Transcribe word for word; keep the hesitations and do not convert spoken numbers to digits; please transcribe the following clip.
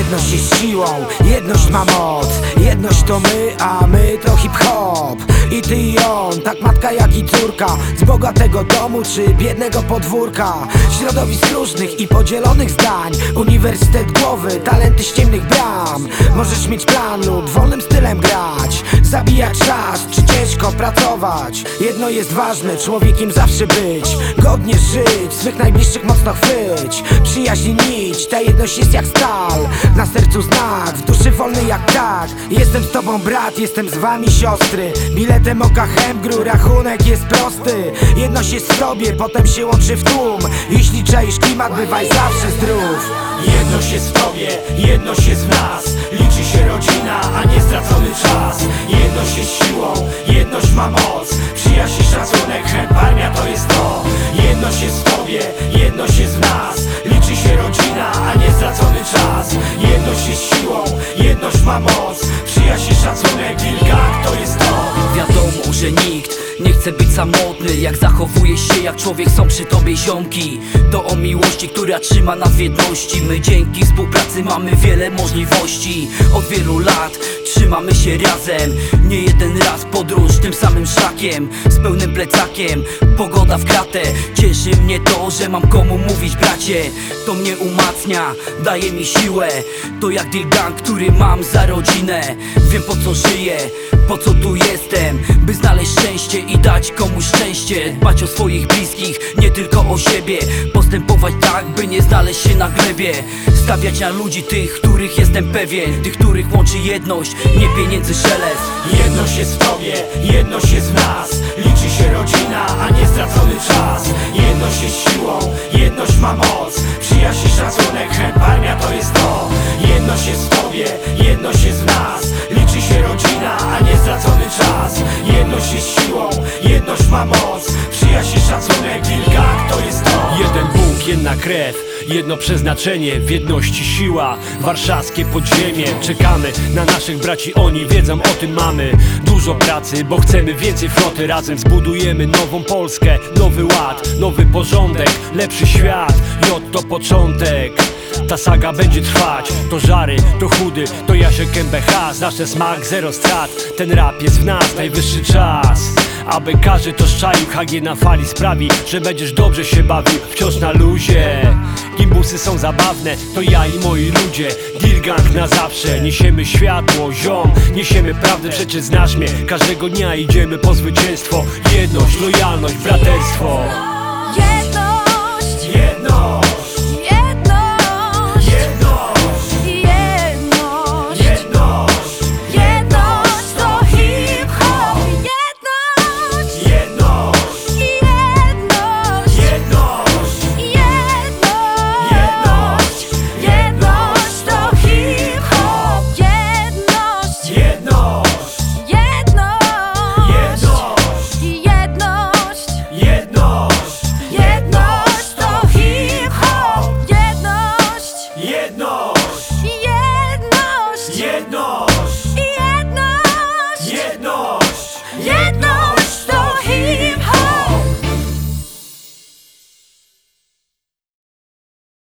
Jedność jest siłą, jedność ma moc. Jedność to my, a my to hip-hop. I ty i on, tak matka jak i córka, z bogatego domu czy biednego podwórka, środowisk różnych i podzielonych zdań, uniwersytet głowy, talenty z ciemnych bram. Możesz mieć plan lub wolnym stylem grać, zabijać czas czy ciężko pracować. Jedno jest ważne, człowiekiem zawsze być, godnie żyć, swych najbliższych mocno chwyć. Przyjaźń nić, ta jedność jest jak stal, na sercu znak, w duszy wolny jak tak. Jestem z tobą brat, jestem z wami siostry, biletem oka Hemgru, rachunek jest prosty. Jedność jest w tobie, potem się łączy w tłum. Jeśli czaisz klimat, bywaj zawsze zdrów. Jedność jest w tobie, jedność jest w nas. Liczy się rodzina, a nie stracony czas. Jedność jest siłą, jedność ma moc. Przyjaźń i szacunek, chęt, armia to jest to. Jedność jest w tobie, jedność jest w nas. Liczy się rodzina, a nie stracony czas. Jedność jest siłą, jedność ma moc. Przyjaźń i szacunek, Gang to jest to. Wiadomo, że nikt nie chce być samotny. Jak zachowujesz się jak człowiek, są przy tobie ziomki. To o miłości, która trzyma nas w jedności. My dzięki współpracy mamy wiele możliwości. Od wielu lat trzymamy się razem. Nie jeden raz podróż tym samym szlakiem, z pełnym plecakiem, pogoda w kratę. Cieszy mnie to, że mam komu mówić bracie. To mnie umacnia, daje mi siłę. To jak Gang, który mam za rodzinę. Wiem po co żyję, po co tu jestem, by znaleźć szczęście i dać komuś szczęście. Dbać o swoich bliskich, nie tylko o siebie. Postępować tak, by nie znaleźć się na glebie. Stawiać na ludzi tych, których jestem pewien. Tych, których łączy jedność, nie pieniędzy szelest. Jedność jest w tobie, jedność jest w nas. Liczy się rodzina, a nie stracony czas. Jedność jest siłą, jedność ma moc. Przyjaźń i szacunek, chęt, armia to jest to. Jedność jest w tobie, jedność jest w nas. Liczy się rodzina, a nie stracony czas. Jedność jest siłą, jedność ma moc. Przyjaźń i szacunek, Gang to jest to. Jeden Bóg, jedna krew, jedno przeznaczenie, w jedności siła, warszawskie podziemie. Czekamy na naszych braci, oni wiedzą o tym, mamy dużo pracy, bo chcemy więcej floty. Razem zbudujemy nową Polskę, nowy ład, nowy porządek, lepszy świat. J to początek, ta saga będzie trwać. To Żary, to Chudy, to Jasiek M B H. Znasz smak, zero strat, ten rap jest w nas, najwyższy czas, aby każdy to szczaił. H G na fali sprawi, że będziesz dobrze się bawił, wciąż na luzie. Gimbusy są zabawne, to ja i moi ludzie. Gang na zawsze, niesiemy światło, ziom, niesiemy prawdę, przecież znasz mnie. Każdego dnia idziemy po zwycięstwo. Jedność, lojalność, braterstwo. Jedność